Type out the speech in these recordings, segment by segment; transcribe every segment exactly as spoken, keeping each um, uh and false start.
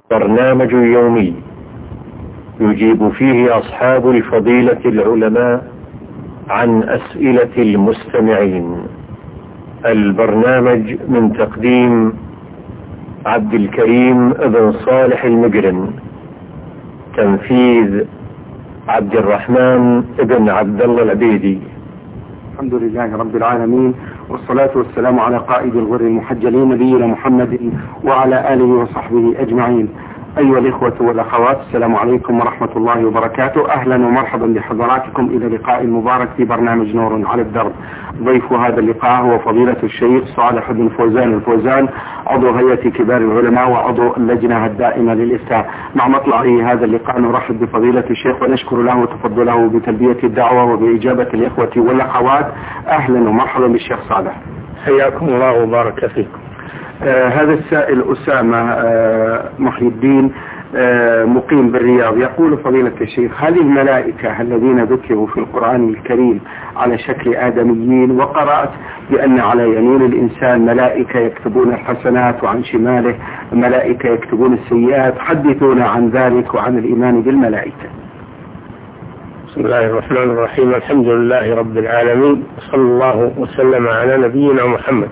برنامج يومي يجيب فيه أصحاب الفضيلة العلماء عن أسئلة المستمعين. البرنامج من تقديم عبد الكريم بن صالح المجرم، تنفيذ عبد الرحمن بن عبد الله العبيدي. الحمد لله رب العالمين، والصلاة والسلام على قائد الغر المحجلين نبينا محمد وعلى آله وصحبه أجمعين. أيها الإخوة والأخوات، السلام عليكم ورحمة الله وبركاته. أهلا ومرحبا بحضراتكم إلى لقاء مبارك في برنامج نور على الدرب. ضيف هذا اللقاء هو فضيلة الشيخ صالح بن فوزان الفوزان، عضو هيئة كبار العلماء وعضو اللجنة الدائمة للإفتاء. مع مطلع هذا اللقاء نرحب بفضيلة الشيخ ونشكر له تفضله بتلبية الدعوة وبإجابة الإخوة والأخوات. أهلا ومرحبا بالشيخ صالح. حياكم الله وبارك فيكم. آه هذا السائل أسامة آه محي الدين آه مقيم بالرياض، يقول فضيلة الشيخ: هل الملائكة الذين ذكروا في القرآن الكريم على شكل آدميين؟ وقرأت بأن على يمين الإنسان ملائكة يكتبون الحسنات وعن شماله ملائكة يكتبون السيئات، حدثونا عن ذلك وعن الإيمان بالملائكة. بسم الله الرحمن الرحيم، الحمد لله رب العالمين، صلى الله وسلم على نبينا محمد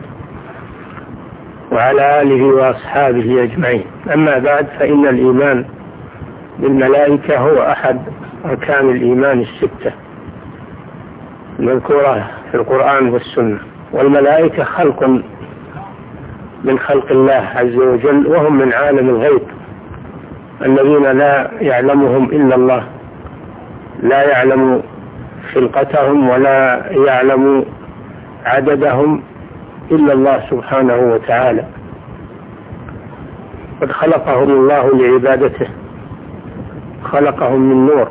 وعلى آله وأصحابه أجمعين. أما بعد، فإن الإيمان بالملائكة هو أحد أركان الإيمان الستة المذكورة في القرآن والسنة. والملائكة خلق من خلق الله عز وجل، وهم من عالم الغيب الذين لا يعلمهم إلا الله، لا يعلم خلقتهم ولا يعلم عددهم إلا الله سبحانه وتعالى. قد خلقهم الله لعبادته، خلقهم من نور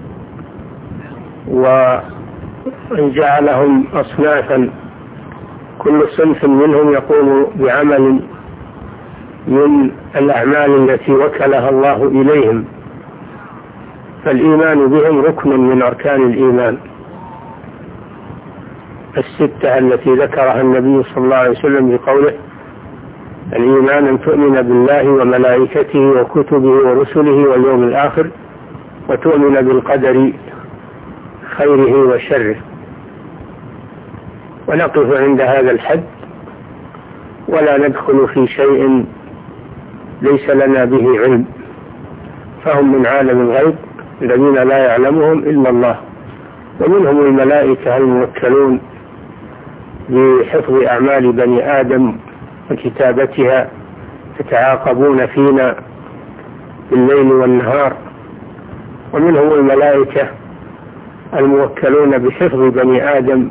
وجعلهم أصنافا، كل صنف منهم يقوم بعمل من الأعمال التي وكلها الله إليهم، فالإيمان بهم ركن من أركان الإيمان الستة التي ذكرها النبي صلى الله عليه وسلم بقوله: الإيمان أن تؤمن بالله وملائكته وكتبه ورسله واليوم الآخر وتؤمن بالقدر خيره وشره. ونقف عند هذا الحد ولا ندخل في شيء ليس لنا به علم، فهم من عالم الغيب الذين لا يعلمهم إلا الله. ومنهم الملائكة الموكلون بحفظ أعمال بني آدم وكتابتها، يتعاقبون فينا بالليل والنهار. ومنهم الملائكة الموكلون بحفظ بني آدم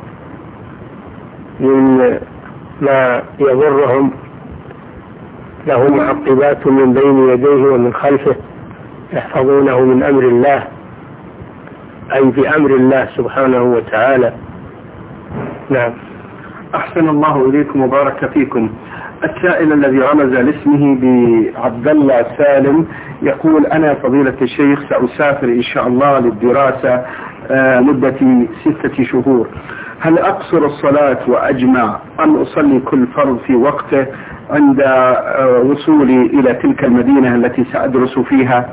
من ما يضرهم، له معقبات من بين يديه ومن خلفه يحفظونه من أمر الله، أي بأمر الله سبحانه وتعالى. نعم. أحسن الله إليكم وبارك فيكم. السائل الذي رمز لاسمه بعبد الله سالم يقول: أنا فضيلة الشيخ سأسافر إن شاء الله للدراسة مدة ستة شهور، هل أقصر الصلاة وأجمع أم أصلي كل فرض في وقته عند وصولي إلى تلك المدينة التي سأدرس فيها؟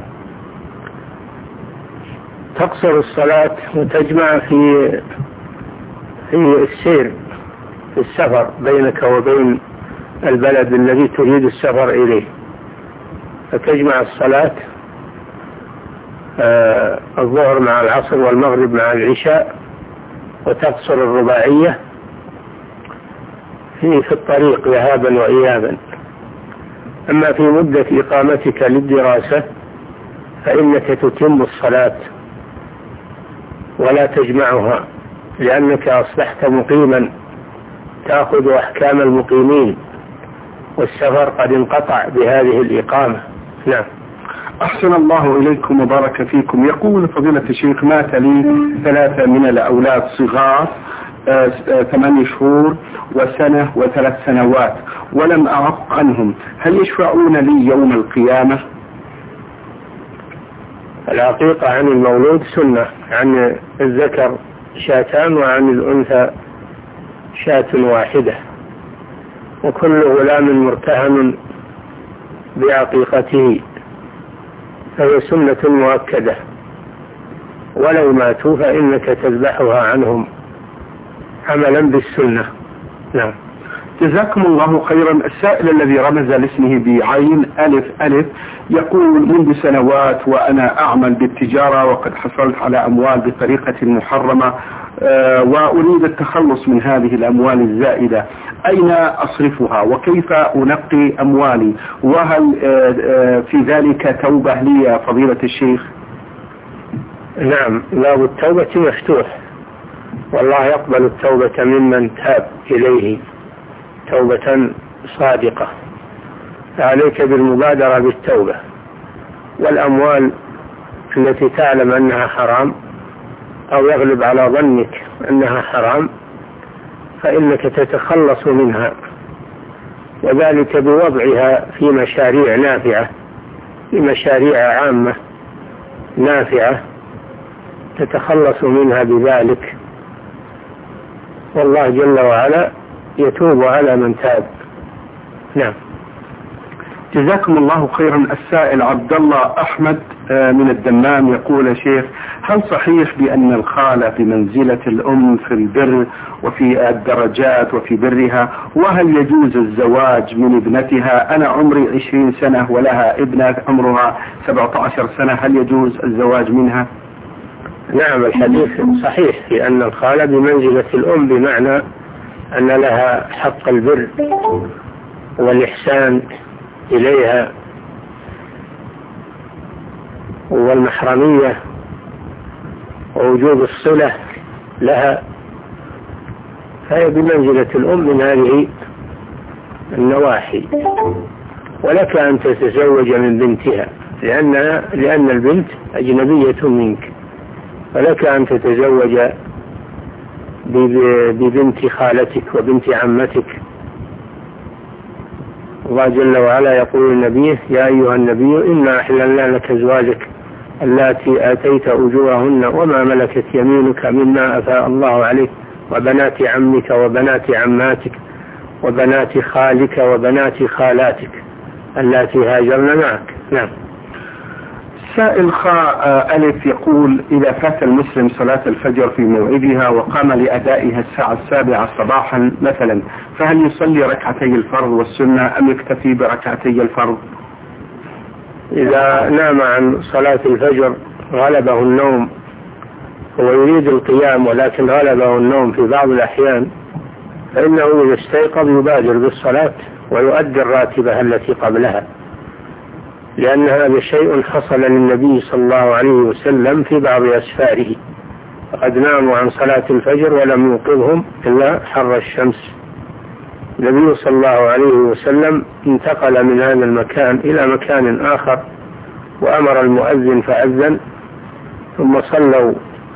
تقصر الصلاة وتجمع في في السير في السفر بينك وبين البلد الذي تريد السفر إليه، فتجمع الصلاة آه الظهر مع العصر والمغرب مع العشاء، وتقصر الرباعية في في الطريق ذهابا وإيابا. أما في مدة إقامتك للدراسة فإنك تتم الصلاة ولا تجمعها، لأنك أصبحت مقيما تأخذ أحكام المقيمين، والسفر قد انقطع بهذه الإقامة. نعم. أحسن الله إليكم وبارك فيكم. يقول فضيلة الشيخ: مات لي ثلاثة من الأولاد صغار، ثمانية شهور وسنة وثلاث سنوات، ولم أعق عنهم، هل يشفعون لي يوم القيامة؟ العقيقة عن المولود سنة، عن الذكر شاتان وعن الأنثى شاة واحدة، وكل غلام مرتهن بعقيقته فهي سنة مؤكدة، ولو ماتوا فإنك تذبحها عنهم عملا بالسنة. نعم. جزاكم الله خيرا. السائل الذي رمز لاسمه بعين ألف ألف يقول: منذ سنوات وأنا أعمل بالتجارة وقد حصلت على أموال بطريقة محرمة، أه وأريد التخلص من هذه الأموال الزائدة، أين أصرفها وكيف أنقي أموالي؟ وهل أه أه في ذلك توبة لي يا فضيلة الشيخ؟ نعم، باب التوبة مفتوح، والله يقبل التوبة ممن تاب إليه توبة صادقة، فعليك بالمبادرة بالتوبة. والأموال التي تعلم أنها حرام أو يغلب على ظنك أنها حرام فإنك تتخلص منها، وذلك بوضعها في مشاريع نافعة، في مشاريع عامة نافعة تتخلص منها بذلك، والله جل وعلا يتوب على من تاب. نعم. جزاكم الله خيرا. السائل عبد الله أحمد من الدمام يقول: يا شيخ، هل صحيح بأن الخالة بمنزلة الأم في البر وفي الدرجات وفي برها؟ وهل يجوز الزواج من ابنتها؟ أنا عمري عشرين سنة ولها ابنة عمرها سبعة عشر سنة، هل يجوز الزواج منها؟ نعم، الحديث صحيح في أن الخالة بمنزلة الأم، بمعنى أن لها حق البر والإحسان إليها والمحرمية ووجوب الصلة لها، فهي بمنزلة الأم من هذه النواحي. ولك أن تتزوج من بنتها لأنها لأن البنت أجنبية منك، فلك أن تتزوج ببنت خالتك وبنت عمتك. الله جل وعلا يقول لنبيه: يا أيها النبي إنا أحللنا لك أزواجك اللاتي آتيت أجورهن وما ملكت يمينك مما أفاء الله عليك وبنات عمك وبنات عماتك وبنات خالك وبنات خالاتك اللاتي هاجرن معك. نعم. سائل خاء ألف يقول: إذا فات المسلم صلاة الفجر في موعدها وقام لأدائها الساعة السابعة صباحا مثلا، فهل يصلي ركعتي الفرض والسنة أم يكتفي بركعتي الفرض؟ إذا نام عن صلاة الفجر غلبه النوم هو يريد القيام ولكن غلبه النوم في بعض الأحيان، فإنه إذا استيقظ يبادر بالصلاة ويؤدي الراتبة التي قبلها، لأن هذا شيء حصل للنبي صلى الله عليه وسلم في بعض أسفاره، فقد ناموا عن صلاة الفجر ولم يوقظهم إلا حر الشمس. النبي صلى الله عليه وسلم انتقل من هذا المكان إلى مكان آخر وأمر المؤذن فأذن، ثم صلوا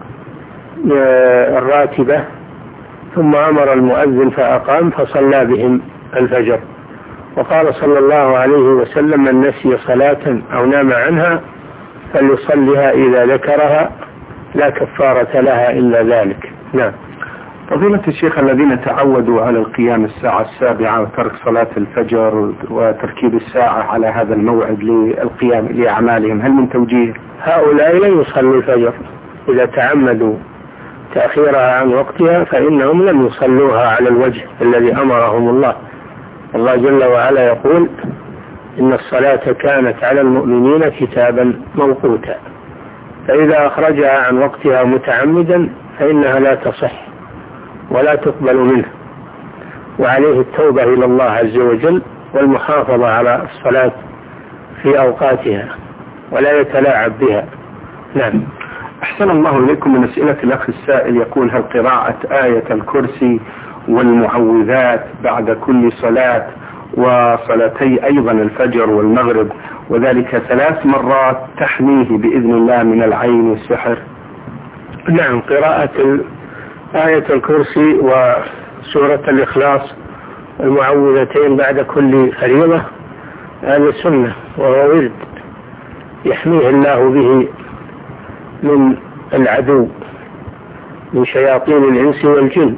الراتبة، ثم أمر المؤذن فأقام فصلى بهم الفجر. وقال صلى الله عليه وسلم: من نسي صلاة أو نام عنها فليصلها إذا ذكرها لا كفارة لها إلا ذلك. نعم. فضيلة الشيخ، الذين تعودوا على القيام الساعة السابعة وترك صلاة الفجر وتركيب الساعة على هذا الموعد للقيام لأعمالهم، هل من توجيه؟ هؤلاء لا يصلوا الفجر، إذا تعمدوا تأخيرها عن وقتها فإنهم لم يصلوها على الوجه الذي أمرهم الله. الله جل وعلا يقول: إن الصلاة كانت على المؤمنين كتابا موقوتا، فإذا أخرجها عن وقتها متعمدا فإنها لا تصح ولا تقبل منه، وعليه التوبة إلى الله عز وجل والمحافظة على الصلاة في أوقاتها ولا يتلاعب بها. نعم. أحسن الله إليكم. من أسئلة الأخ السائل يقول: هل قراءة آية الكرسي والمعوذات بعد كل صلاة وصلاتي أيضا الفجر والمغرب وذلك ثلاث مرات تحميه بإذن الله من العين والسحر؟ نعم، قراءة آية الكرسي وسورة الإخلاص المعوذتين بعد كل فريضة هذا سنة وهو ورد يحميه الله به من العدو من شياطين الإنس والجن،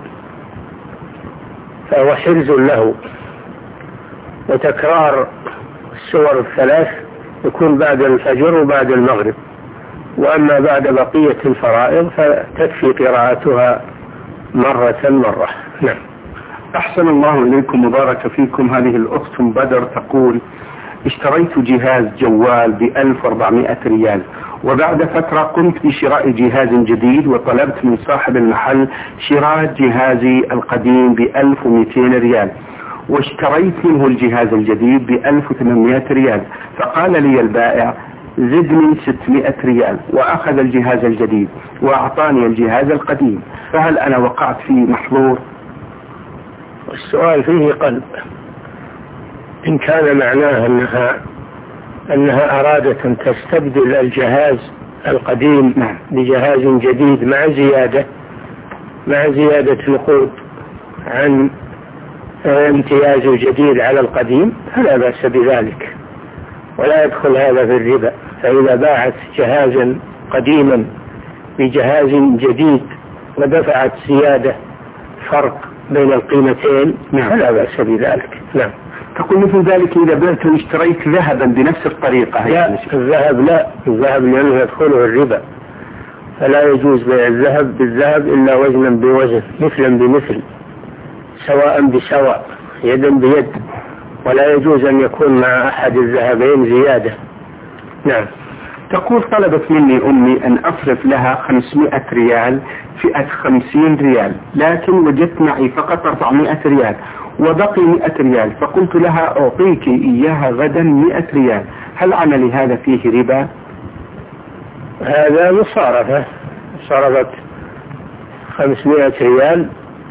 فهو حرز له. وتكرار السور الثلاث يكون بعد الفجر وبعد المغرب. وأما بعد بقية الفرائض فتكفي قراءتها مرة مرة. نعم. أحسن الله إليكم مبارك فيكم. هذه الأخت بدر تقول: اشتريت جهاز جوال بألف وأربعمائة ريال، وبعد فترة قمت بشراء جهاز جديد، وطلبت من صاحب المحل شراء جهازي القديم بألف ومئتين ريال، واشتريت منه الجهاز الجديد بألف وثمانمائة ريال، فقال لي البائع: زدني ستمائة ريال، وأخذ الجهاز الجديد وأعطاني الجهاز القديم، فهل أنا وقعت في محظور؟ السؤال فيه قلب. إن كان معناه أنها أنها أرادت أن تستبدل الجهاز القديم نعم. بجهاز جديد مع زيادة مع زيادة نقود عن امتياز الجديد على القديم فلا بأس بذلك، ولا يدخل هذا في الربا. فإذا باعت جهازا قديما بجهاز جديد ودفعت زيادة فرق بين القيمتين نعم. فلا بأس بذلك. نعم. تقول مثل ذلك إذا بعت واشتريت ذهبا بنفس الطريقة؟ لا، الذهب لا، الذهب لأنه يدخله الربا، فلا يجوز بيع الذهب بالذهب إلا وزنا بوزن، مثلا بمثل، سواء بسواء، يدا بيد، ولا يجوز أن يكون مع أحد الذهبين زيادة. نعم. تقول: طلبت مني أمي أن أصرف لها خمسمائة ريال فئة خمسين ريال، لكن وجدت معي فقط أربعمائة ريال وبقي مئة ريال، فقلت لها: أعطيك إياها غدا مئة ريال، هل عملي هذا فيه ربا؟ هذا مصارفة، صرفت خمسمائة ريال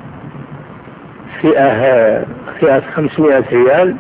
فئة فئة خمسمائة ريال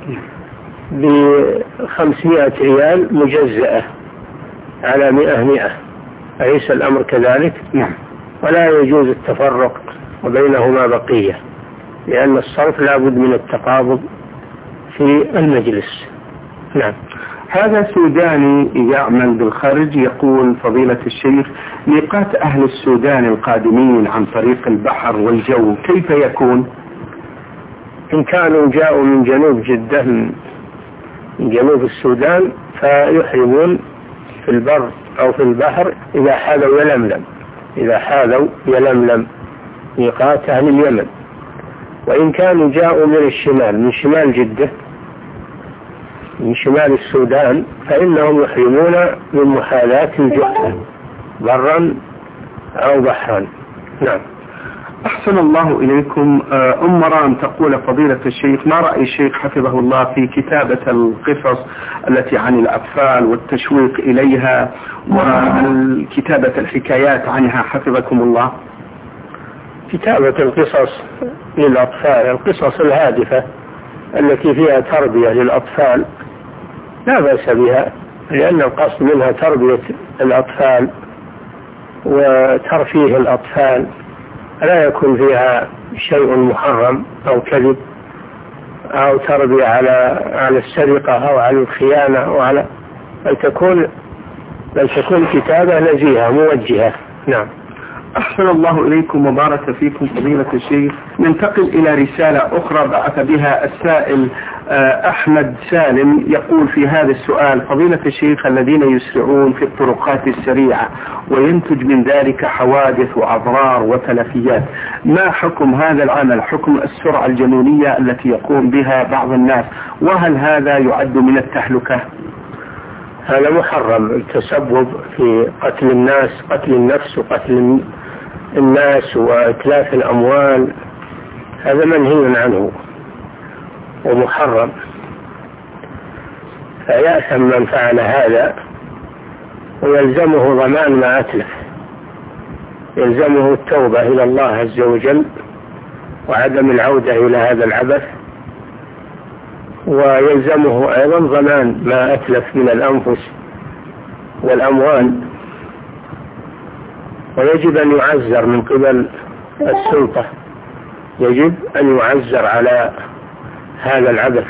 بخمسمائة ريال مجزأة على مئة مئة، أليس الأمر كذلك؟ نعم. ولا يجوز التفرق وبينهما بقية، لأن الصرف لابد من التقابض في المجلس. نعم. هذا سوداني يعمل بالخارج يقول: فضيلة الشيخ، ميقات أهل السودان القادمين عن طريق البحر والجو كيف يكون؟ إن كانوا جاءوا من جنوب جدة من جنوب السودان فيحرمون في البر أو في البحر إذا حاذوا يلملم، إذا حاذوا يلملم ميقات أهل اليمن. وإن كانوا جاءوا من الشمال، من شمال جدة، من شمال السودان، فإنهم يحرمون من محاذاة الجحفة برا أو بحرا. نعم. أحسن الله إليكم. أم مرام تقول: فضيلة الشيخ، ما رأي الشيخ حفظه الله في كتابة القصص التي عن الأطفال والتشويق إليها وكتابة الحكايات عنها حفظكم الله؟ كتابة القصص للأطفال، القصص الهادفة التي فيها تربية للأطفال لا بأس بها، لأن القصد منها تربية الأطفال وترفيه الأطفال، لا يكون فيها شيء محرم أو كذب أو تربية على على السرقة أو على الخيانة أو على بل تكون بل تكون كتابة نزيهة موجهة. نعم. أحسن الله إليكم وبارك فيكم فضيلة الشيخ. ننتقل إلى رسالة أخرى بعث بها السائل أحمد سالم، يقول في هذا السؤال: فضيلة الشيخ، الذين يسرعون في الطرقات السريعة وينتج من ذلك حوادث وأضرار وتلفيات، ما حكم هذا العمل؟ حكم السرعة الجنونية التي يقوم بها بعض الناس، وهل هذا يعد من التهلكة؟ هذا محرم، التسبب في قتل الناس، قتل النفس وقتل الناس وإتلاف الأموال، هذا منهي عنه ومحرم، فيأثم من فعل هذا ويلزمه ضمان ما أتلف، يلزمه التوبة إلى الله عز وجل وعدم العودة إلى هذا العبث، ويلزمه أيضا ضمان ما أتلف من الأنفس والأموال، ويجب أن يعزر من قبل السلطة، يجب أن يعزر على هذا العبث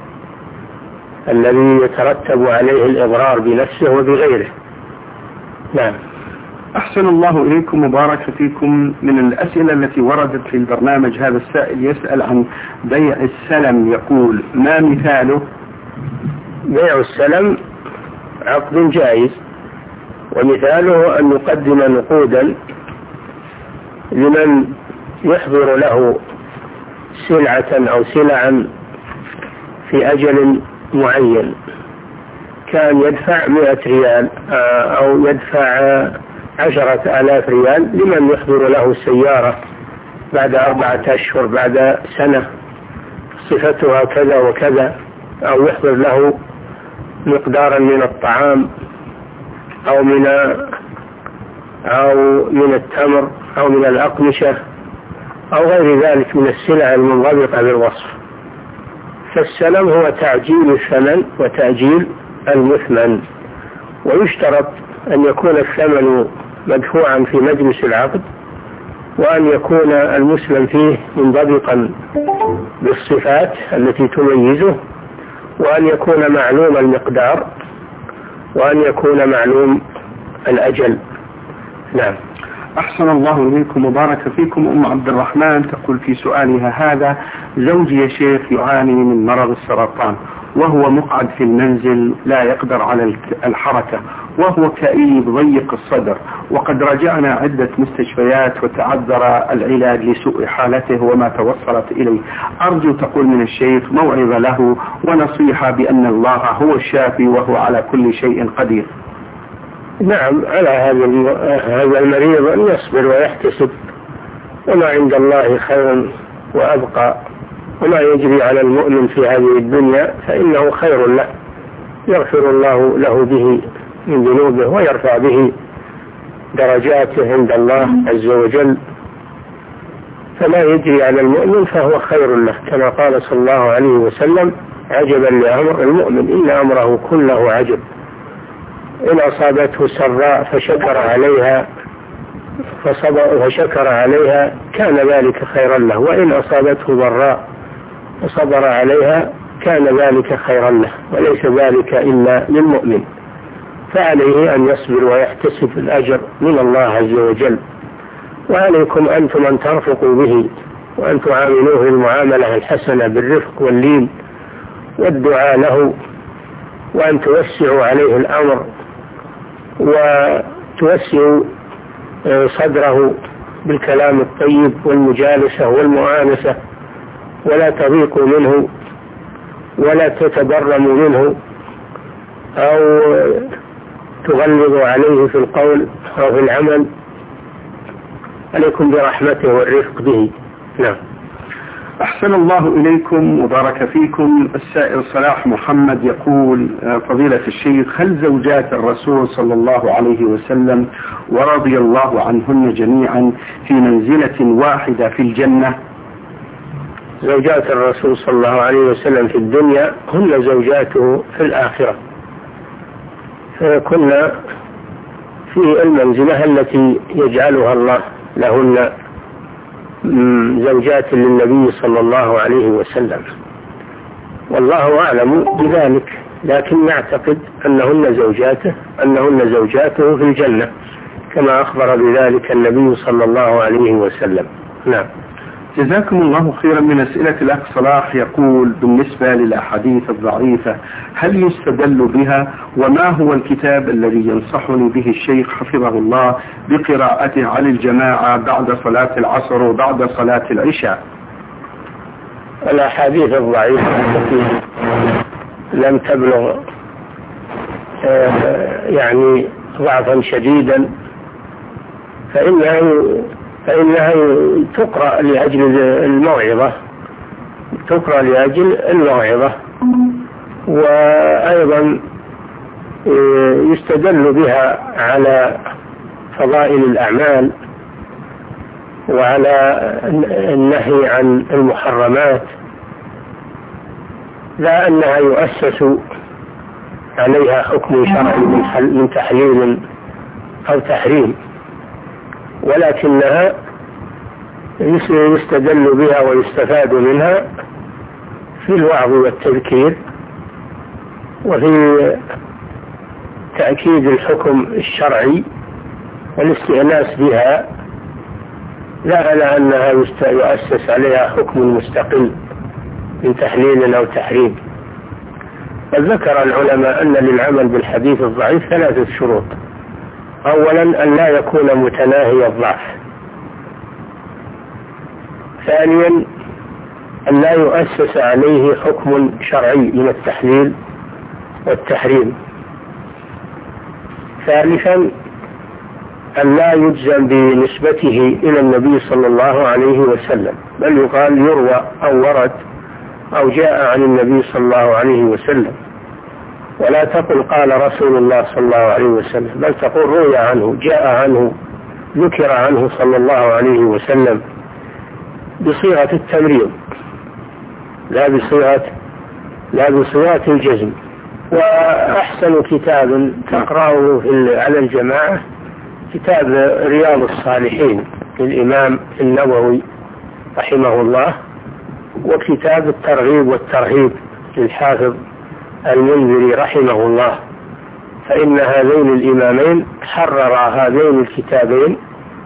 الذي يترتب عليه الإضرار بنفسه وبغيره. نعم. أحسن الله إليكم مبارك فيكم. من الأسئلة التي وردت في البرنامج هذا السائل يسأل عن بيع السلم، يقول: ما مثاله؟ بيع السلم عقد جائز. ومثاله أن يقدم نقودا لمن يحضر له سلعة أو سلعا في أجل معين، كان يدفع مئة ريال أو يدفع عشرة آلاف ريال لمن يحضر له سيارة بعد أربعة أشهر بعد سنة صفتها كذا وكذا، أو يحضر له مقدارا من الطعام أو من أو من التمر أو من الأقمشة أو غير ذلك من السلع المنضبطة بالوصف. فالسلم هو تعجيل الثمن وتأجيل المثمن، ويشترط أن يكون الثمن مدفوعا في مجلس العقد، وأن يكون المسلم فيه منضبطا بالصفات التي تميزه، وأن يكون معلوم المقدار، وأن يكون معلوم الأجل. نعم. أحسن الله إليكم وبارك فيكم. أم عبد الرحمن تقول في سؤالها هذا: زوجي يا شيخ يعاني من مرض السرطان، وهو مقعد في المنزل لا يقدر على الحركة، وهو كئيب ضيق الصدر، وقد راجعنا عدة مستشفيات وتعذر العلاج لسوء حالته وما توصلت إليه. أرجو تقول من الشيخ موعظة له ونصيحة بأن الله هو الشافي وهو على كل شيء قدير. نعم، على هذا المريض أن يصبر ويحتسب، وما عند الله خير وأبقى، وما يجري على المؤمن في هذه الدنيا فإنه خير له، يغفر الله له به من ذنوبه ويرفع به درجاته عند الله عز وجل، فما يجري على المؤمن فهو خير له، كما قال صلى الله عليه وسلم: عجبا لأمر المؤمن إن أمره كله عجب، إن أصابته سراء فشكر عليها فصبر فشكر عليها كان ذلك خيرا له، وإن أصابته ضراء فصبر عليها كان ذلك خيرا له، وليس ذلك إلا للمؤمن. فعليه أن يصبر ويحتسب الأجر من الله عز وجل، وعليكم أنتم أن ترفقوا به وأن تعاملوه المعاملة الحسنة بالرفق واللين والدعاء له، وأن توسعوا عليه الأمر وتوسعوا صدره بالكلام الطيب والمجالسة والمؤانسة، ولا تضيقوا منه ولا تتبرموا منه أو تغلظوا عليه في القول أو في العمل، عليكم برحمته والرفق به. نعم. أحسن الله إليكم وبارك فيكم. السائل صلاح محمد يقول: فضيلة الشيخ، هل زوجات الرسول صلى الله عليه وسلم ورضي الله عنهن جميعا في منزلة واحدة في الجنة؟ زوجات الرسول صلى الله عليه وسلم في الدنيا هن زوجاته في الآخرة، فيكن في المنزلة التي يجعلها الله لهن زوجات للنبي صلى الله عليه وسلم، والله أعلم بذلك، لكن نعتقد أنهن زوجاته أنهن زوجاته في الجنة كما أخبر بذلك النبي صلى الله عليه وسلم. نعم. جزاكم الله خيرا. من أسئلة الأخ صلاح يقول: بالنسبة للأحاديث الضعيفة هل يستدل بها؟ وما هو الكتاب الذي ينصحني به الشيخ حفظه الله بقراءته على الجماعة بعد صلاة العصر وبعد صلاة العشاء؟ الأحاديث الضعيفة التي لم تبلغ يعني ضعفا شديدا فإنها فإنها تقرأ لأجل الموعظة تقرأ لأجل الموعظة وأيضا يستدل بها على فضائل الأعمال وعلى النهي عن المحرمات، لا أنها يؤسس عليها حكم شرعي من تحليل أو تحريم، ولكنها يستدل بها ويستفاد منها في الوعظ والتذكير وفي تأكيد الحكم الشرعي والاستئناس بها، لا على أنها يؤسس عليها حكم مستقل من تحليل أو تحريم. وقد ذكر العلماء أن للعمل بالحديث الضعيف ثلاثة شروط. أولا أن لا يكون متناهي الضعف. ثانيا أن لا يؤسس عليه حكم شرعي من التحليل والتحريم. ثالثا أن لا يجزم بنسبته إلى النبي صلى الله عليه وسلم، بل يقال يروى أو ورد أو جاء عن النبي صلى الله عليه وسلم، ولا تقل قال رسول الله صلى الله عليه وسلم، بل تقول روي عنه، جاء عنه، ذكر عنه صلى الله عليه وسلم، بصيغة التمريض لا بصيغة لا بصيغة الجزم. وأحسن كتاب تقرأه على الجماعة كتاب رياض الصالحين للإمام النووي رحمه الله، وكتاب الترغيب والترهيب للحافظ المنذري رحمه الله، فإن هذين الإمامين حررا هذين الكتابين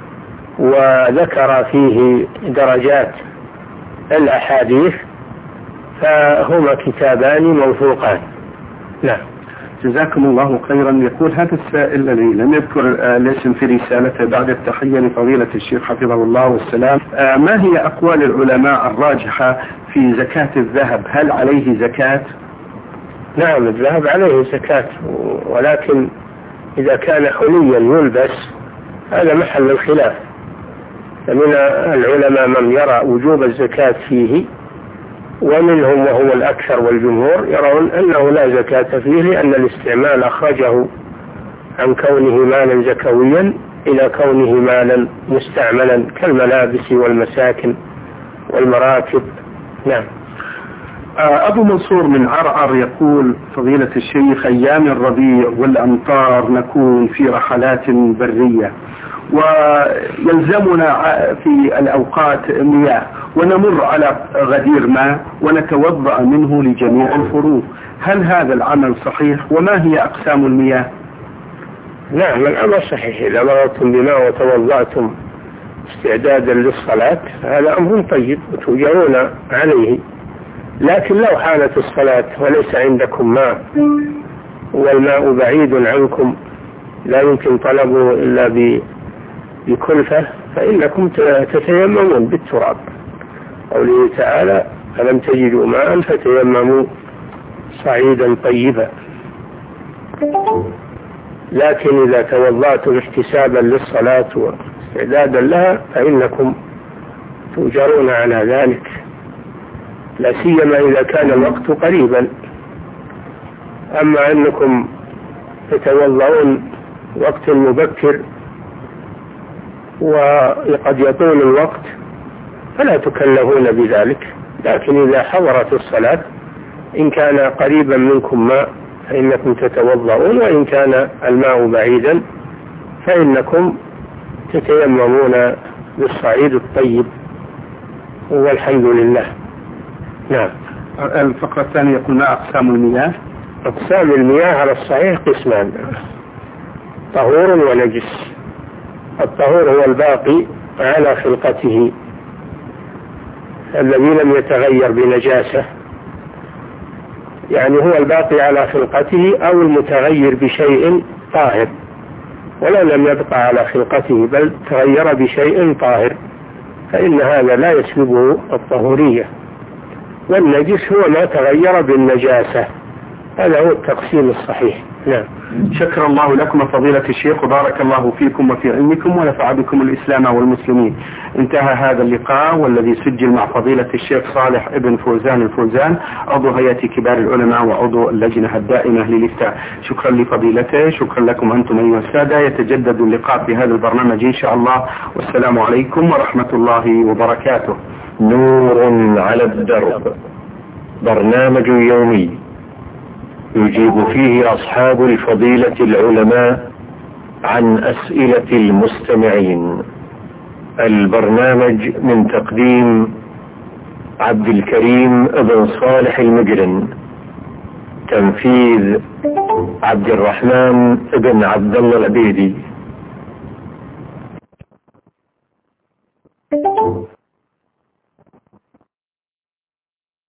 وذكر فيه درجات الأحاديث، فهما كتابان موثوقان. نعم. جزاكم الله خيرا. يقول هذا السائل الذي لم يذكر الاسم في رسالته بعد التحية لفضيلة الشيخ حفظه الله والسلام، ما هي أقوال العلماء الراجحة في زكاة الذهب؟ هل عليه زكاة؟ نعم، الذهب عليه زكاة، ولكن إذا كان حليا يلبس هذا محل الخلاف، فمن العلماء من يرى وجوب الزكاة فيه، ومنهم وهو الأكثر والجمهور يرون أنه لا زكاة فيه، لأن الاستعمال أخرجه عن كونه مالا زكويا إلى كونه مالا مستعملا كالملابس والمساكن والمراكب. نعم. أبو منصور من عرعر يقول فضيلة الشيخ أيام الربيع والأمطار نكون في رحلات برية، ويلزمنا في الأوقات مياه، ونمر على غدير ماء ونتوضأ منه لجميع الفروض، هل هذا العمل صحيح؟ وما هي أقسام المياه؟ نعم، الأمر صحيح. إذا مررتم بماء وتوضأتم استعدادا للصلاة هذا أمر طيب وتؤجرون عليه، لكن لو حانت الصلاة وليس عندكم ماء والماء بعيد عنكم لا يمكن طلبه إلا بكلفة، فإنكم تتيممون بالتراب، قوله تعالى فلم تجدوا ماء فتيمموا صعيدا طيبا. لكن إذا توضأتم احتسابا للصلاة واستعدادا لها فإنكم تؤجرون على ذلك، لا سيما إذا كان الوقت قريبا. أما أنكم تتوضؤون وقت مبكر وقد يطول الوقت فلا تكلفون بذلك، لكن إذا حضرت الصلاة إن كان قريبا منكم ماء فإنكم تتوضؤون، وإن كان الماء بعيدا فإنكم تتيممون بالصعيد الطيب، والحمد لله. نعم. الفقرة الثانية يقول ما أقسام المياه؟ أقسام المياه على الصحيح قسمان: طهور ونجس. الطهور هو الباقي على خلقته الذي لم يتغير بنجاسة، يعني هو الباقي على خلقته أو المتغير بشيء طاهر، ولا لم يبقى على خلقته بل تغير بشيء طاهر، فإن هذا لا يسلبه الطهورية. والنجس هو ما تغير بالنجاسة، هذا هو التقسيم الصحيح. نعم. شكر الله لكم فضيلة الشيخ، وبارك الله فيكم وفي علمكم، ونفع بكم الإسلام والمسلمين. انتهى هذا اللقاء والذي سجل مع فضيلة الشيخ صالح ابن فوزان الفوزان، عضو هيئة كبار العلماء وعضو اللجنة الدائمة للإفتاء. شكرا لفضيلته، شكرا لكم أنتم أيها السادة. يتجدد اللقاء في هذا البرنامج إن شاء الله، والسلام عليكم ورحمة الله وبركاته. نور على الدرب، برنامج يومي يجيب فيه أصحاب الفضيلة العلماء عن أسئلة المستمعين. البرنامج من تقديم عبد الكريم بن صالح المجرن، تنفيذ عبد الرحمن بن عبد الله العبيدي.